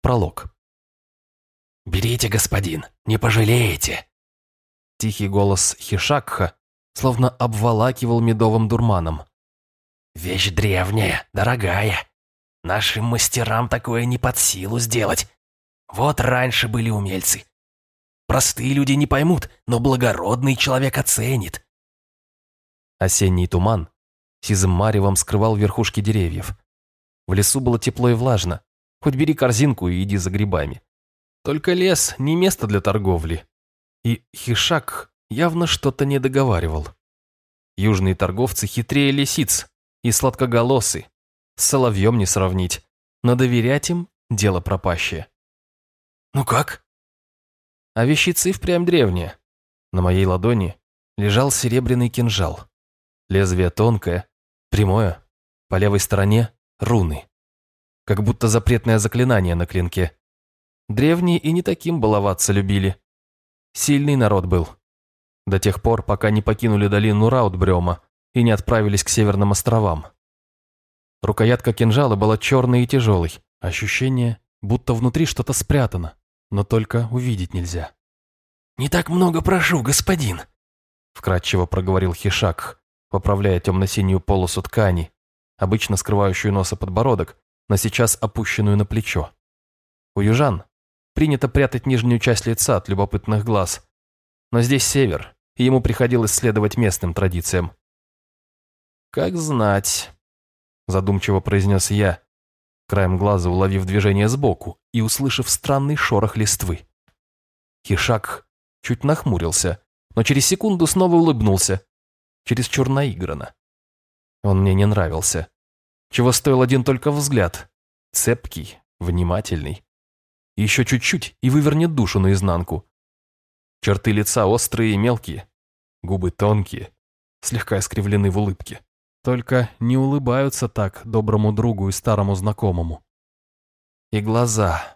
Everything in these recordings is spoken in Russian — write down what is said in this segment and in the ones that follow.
пролог. «Берите, господин, не пожалеете!» Тихий голос Хишакха словно обволакивал медовым дурманом. «Вещь древняя, дорогая. Нашим мастерам такое не под силу сделать. Вот раньше были умельцы. Простые люди не поймут, но благородный человек оценит». Осенний туман сизым маревом скрывал верхушки деревьев. В лесу было тепло и влажно. Хоть бери корзинку и иди за грибами. Только лес не место для торговли. И Хишак явно что-то не договаривал. Южные торговцы хитрее лисиц и сладкоголосы. С соловьем не сравнить. Но доверять им – дело пропащее. «Ну как?» А вещица и впрямь древняя. На моей ладони лежал серебряный кинжал. Лезвие тонкое, прямое, по левой стороне – руны. Как будто запретное заклинание на клинке. Древние и не таким баловаться любили. Сильный народ был. До тех пор, пока не покинули долину Раутбрёма и не отправились к северным островам. Рукоятка кинжала была черной и тяжелой. Ощущение, будто внутри что-то спрятано, но только увидеть нельзя. «Не так много прошу, господин», — вкратчиво проговорил Хишак, поправляя темно-синюю полосу ткани, обычно скрывающую нос и подбородок, но сейчас опущенную на плечо. У южан принято прятать нижнюю часть лица от любопытных глаз, но здесь север, и ему приходилось следовать местным традициям. «Как знать», — задумчиво произнес я, краем глаза уловив движение сбоку и услышав странный шорох листвы. Хишак чуть нахмурился, но через секунду снова улыбнулся, чересчур наигранно. Он мне не нравился. Чего стоил один только взгляд. Цепкий, внимательный. Еще чуть-чуть и вывернет душу наизнанку. Черты лица острые и мелкие, губы тонкие, слегка искривлены в улыбке. Только не улыбаются так доброму другу и старому знакомому. И глаза,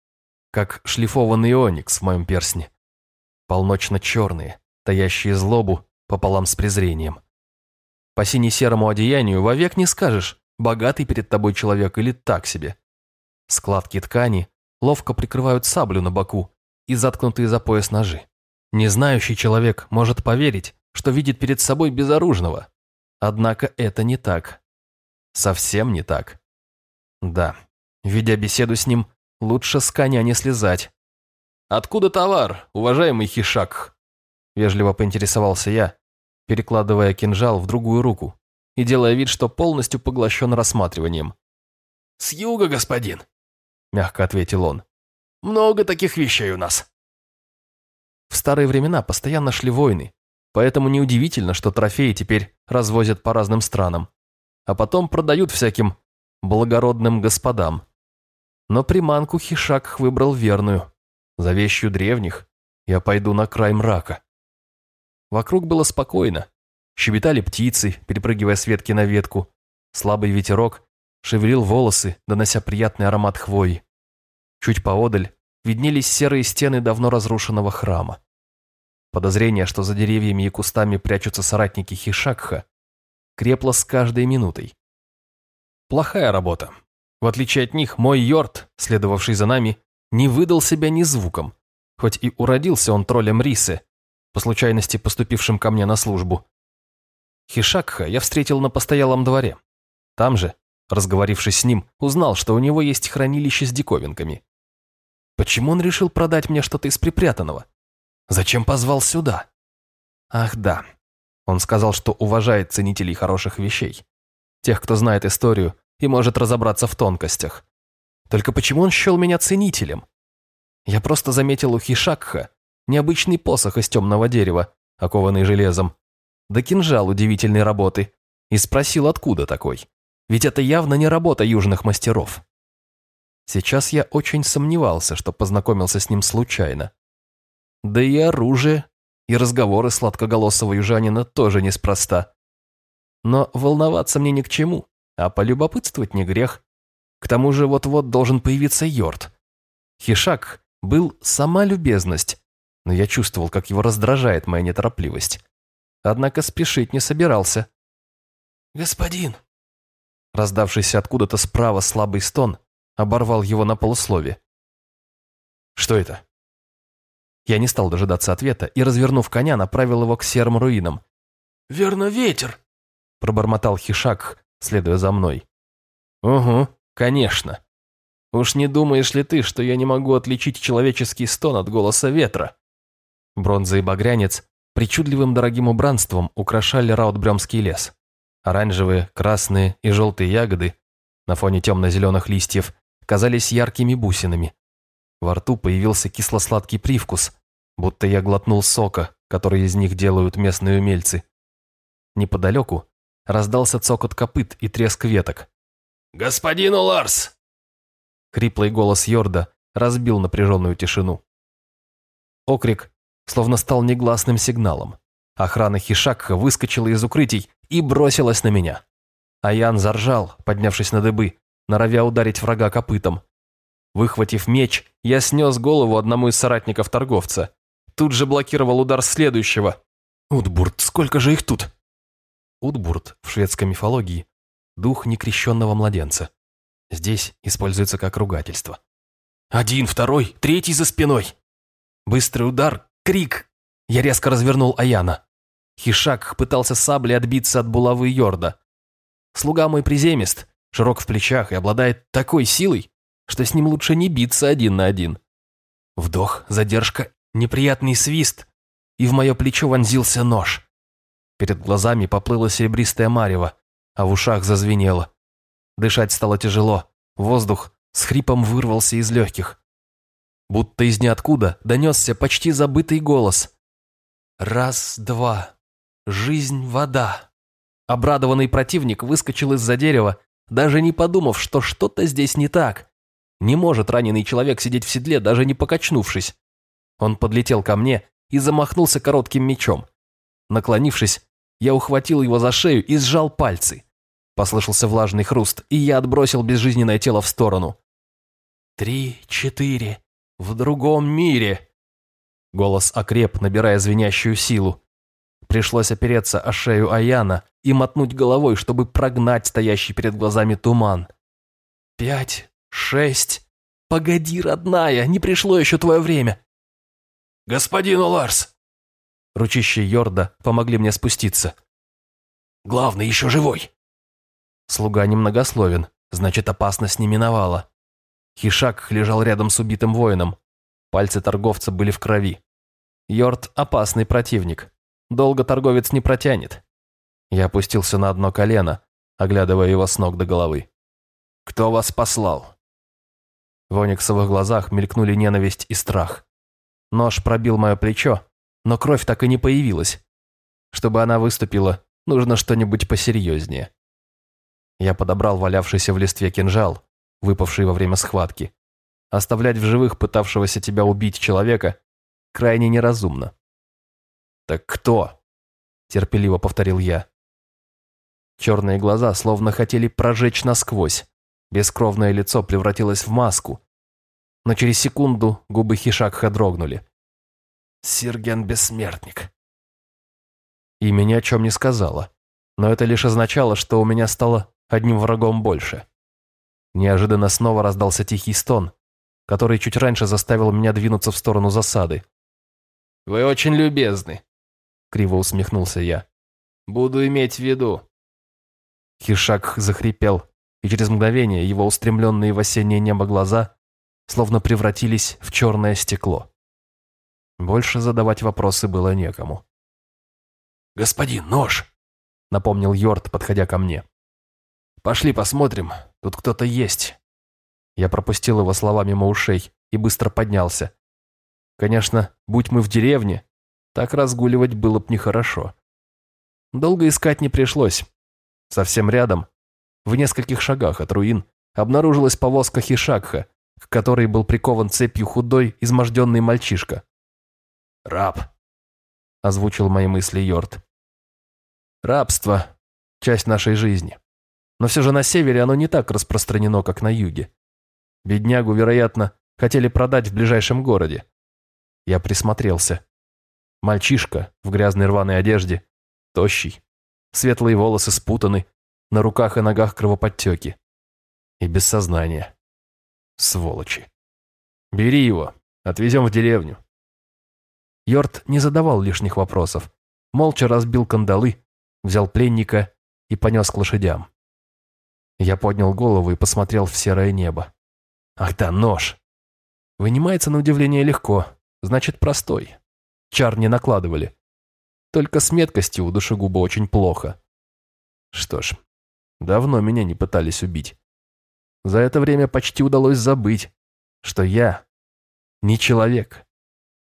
как шлифованный оникс в моем перстне. Полночно-черные, таящие злобу пополам с презрением. По сине-серому одеянию вовек не скажешь, богатый перед тобой человек или так себе. Складки ткани ловко прикрывают саблю на боку и заткнутые за пояс ножи. Незнающий человек может поверить, что видит перед собой безоружного. Однако это не так. Совсем не так. Да, ведя беседу с ним, лучше с коня не слезать. «Откуда товар, уважаемый Хишак?» Вежливо поинтересовался я, перекладывая кинжал в другую руку и делая вид, что полностью поглощен рассматриванием. «С юга, господин», — мягко ответил он. «Много таких вещей у нас». В старые времена постоянно шли войны, поэтому неудивительно, что трофеи теперь развозят по разным странам, а потом продают всяким благородным господам. Но приманку Хишак выбрал верную. За вещью древних я пойду на край мрака. Вокруг было спокойно. Щебетали птицы, перепрыгивая с ветки на ветку. Слабый ветерок шевелил волосы, донося приятный аромат хвои. Чуть поодаль виднелись серые стены давно разрушенного храма. Подозрение, что за деревьями и кустами прячутся соратники Хишакха, крепло с каждой минутой. Плохая работа. В отличие от них, мой Йорт, следовавший за нами, не выдал себя ни звуком, хоть и уродился он троллем Рисы, по случайности поступившим ко мне на службу. Хишакха я встретил на постоялом дворе. Там же, разговорившись с ним, узнал, что у него есть хранилище с диковинками. Почему он решил продать мне что-то из припрятанного? Зачем позвал сюда? Ах да, он сказал, что уважает ценителей хороших вещей. Тех, кто знает историю и может разобраться в тонкостях. Только почему он счел меня ценителем? Я просто заметил у Хишакха необычный посох из темного дерева, окованный железом, да кинжал удивительной работы, и спросил, откуда такой. Ведь это явно не работа южных мастеров. Сейчас я очень сомневался, что познакомился с ним случайно. Да и оружие, и разговоры сладкоголосого южанина тоже неспроста. Но волноваться мне ни к чему, а полюбопытствовать не грех. К тому же вот-вот должен появиться Йорт. Хишак был сама любезность, но я чувствовал, как его раздражает моя неторопливость. Однако спешить не собирался. «Господин!» Раздавшийся откуда-то справа слабый стон оборвал его на полуслове. Что это? Я не стал дожидаться ответа и, развернув коня, направил его к серым руинам. «Верно, ветер», – пробормотал Хишак, следуя за мной. «Угу, конечно. Уж не думаешь ли ты, что я не могу отличить человеческий стон от голоса ветра?» Бронза и багрянец причудливым дорогим убранством украшали Раутбрёмский лес. Оранжевые, красные и желтые ягоды на фоне темно-зеленых листьев казались яркими бусинами. Во рту появился кисло-сладкий привкус, будто я глотнул сока, который из них делают местные умельцы. Неподалеку раздался цокот копыт и треск веток. «Господин Уларс!» Хриплый голос Йорда разбил напряженную тишину. Окрик словно стал негласным сигналом. Охрана Хишакха выскочила из укрытий и бросилась на меня. Аян заржал, поднявшись на дыбы, норовя ударить врага копытом. Выхватив меч, я снес голову одному из соратников торговца. Тут же блокировал удар следующего. Утбурт, сколько же их тут? Утбурт в шведской мифологии – дух некрещенного младенца. Здесь используется как ругательство. Один, второй, третий за спиной. Быстрый удар, крик. Я резко развернул Аяна. Хишак пытался саблей отбиться от булавы Йорда. Слуга мой приземист, широк в плечах и обладает такой силой, что с ним лучше не биться один на один. Вдох, задержка, неприятный свист, и в мое плечо вонзился нож. Перед глазами поплыло серебристое марево, а в ушах зазвенело. Дышать стало тяжело, воздух с хрипом вырвался из легких. Будто из ниоткуда донесся почти забытый голос. «Раз, два. Жизнь, вода». Обрадованный противник выскочил из-за дерева, даже не подумав, что что-то здесь не так. Не может раненый человек сидеть в седле, даже не покачнувшись. Он подлетел ко мне и замахнулся коротким мечом. Наклонившись, я ухватил его за шею и сжал пальцы. Послышался влажный хруст, и я отбросил безжизненное тело в сторону. 3, 4. В другом мире. Голос окреп, набирая звенящую силу. Пришлось опереться о шею Аяна и мотнуть головой, чтобы прогнать стоящий перед глазами туман. 5, 6. Погоди, родная, не пришло еще твое время. «Господин Уларс!» Ручища Йорда помогли мне спуститься. «Главный еще живой!» Слуга немногословен, значит, опасность не миновала. Хишак лежал рядом с убитым воином. Пальцы торговца были в крови. Йорд – опасный противник. Долго торговец не протянет. Я опустился на одно колено, оглядывая его с ног до головы. «Кто вас послал?» В ониксовых глазах мелькнули ненависть и страх. Нож пробил мое плечо, но кровь так и не появилась. Чтобы она выступила, нужно что-нибудь посерьезнее. Я подобрал валявшийся в листве кинжал, выпавший во время схватки. Оставлять в живых пытавшегося тебя убить человека крайне неразумно. «Так кто?» – терпеливо повторил я. Черные глаза словно хотели прожечь насквозь. Бескровное лицо превратилось в маску. Но через секунду губы Хишакха дрогнули. «Сирген Бессмертник». Имя ни о чем не сказала, но это лишь означало, что у меня стало одним врагом больше. Неожиданно снова раздался тихий стон, который чуть раньше заставил меня двинуться в сторону засады. «Вы очень любезны», — криво усмехнулся я. «Буду иметь в виду». Хишак захрипел, и через мгновение его устремленные в осеннее небо глаза словно превратились в черное стекло. Больше задавать вопросы было некому. «Господин, нож!» — напомнил Йорд, подходя ко мне. «Пошли посмотрим, тут кто-то есть». Я пропустил его слова мимо ушей и быстро поднялся. Конечно, будь мы в деревне, так разгуливать было б нехорошо. Долго искать не пришлось. Совсем рядом, в нескольких шагах от руин, обнаружилась повозка Хишакха, к которой был прикован цепью худой, изможденный мальчишка. «Раб», — озвучил мои мысли Йорд. «Рабство — часть нашей жизни. Но все же на севере оно не так распространено, как на юге. Беднягу, вероятно, хотели продать в ближайшем городе. Я присмотрелся. Мальчишка в грязной рваной одежде, тощий, светлые волосы спутаны, на руках и ногах кровоподтеки. И без сознания. Сволочи. «Бери его», — Отвезем в деревню». Йорт не задавал лишних вопросов. Молча разбил кандалы, взял пленника и понес к лошадям. Я поднял голову и посмотрел в серое небо. Ах да, нож. Вынимается на удивление легко, значит простой. Чар не накладывали. Только с меткостью у душегуба очень плохо. Что ж, давно меня не пытались убить. За это время почти удалось забыть, что я не человек.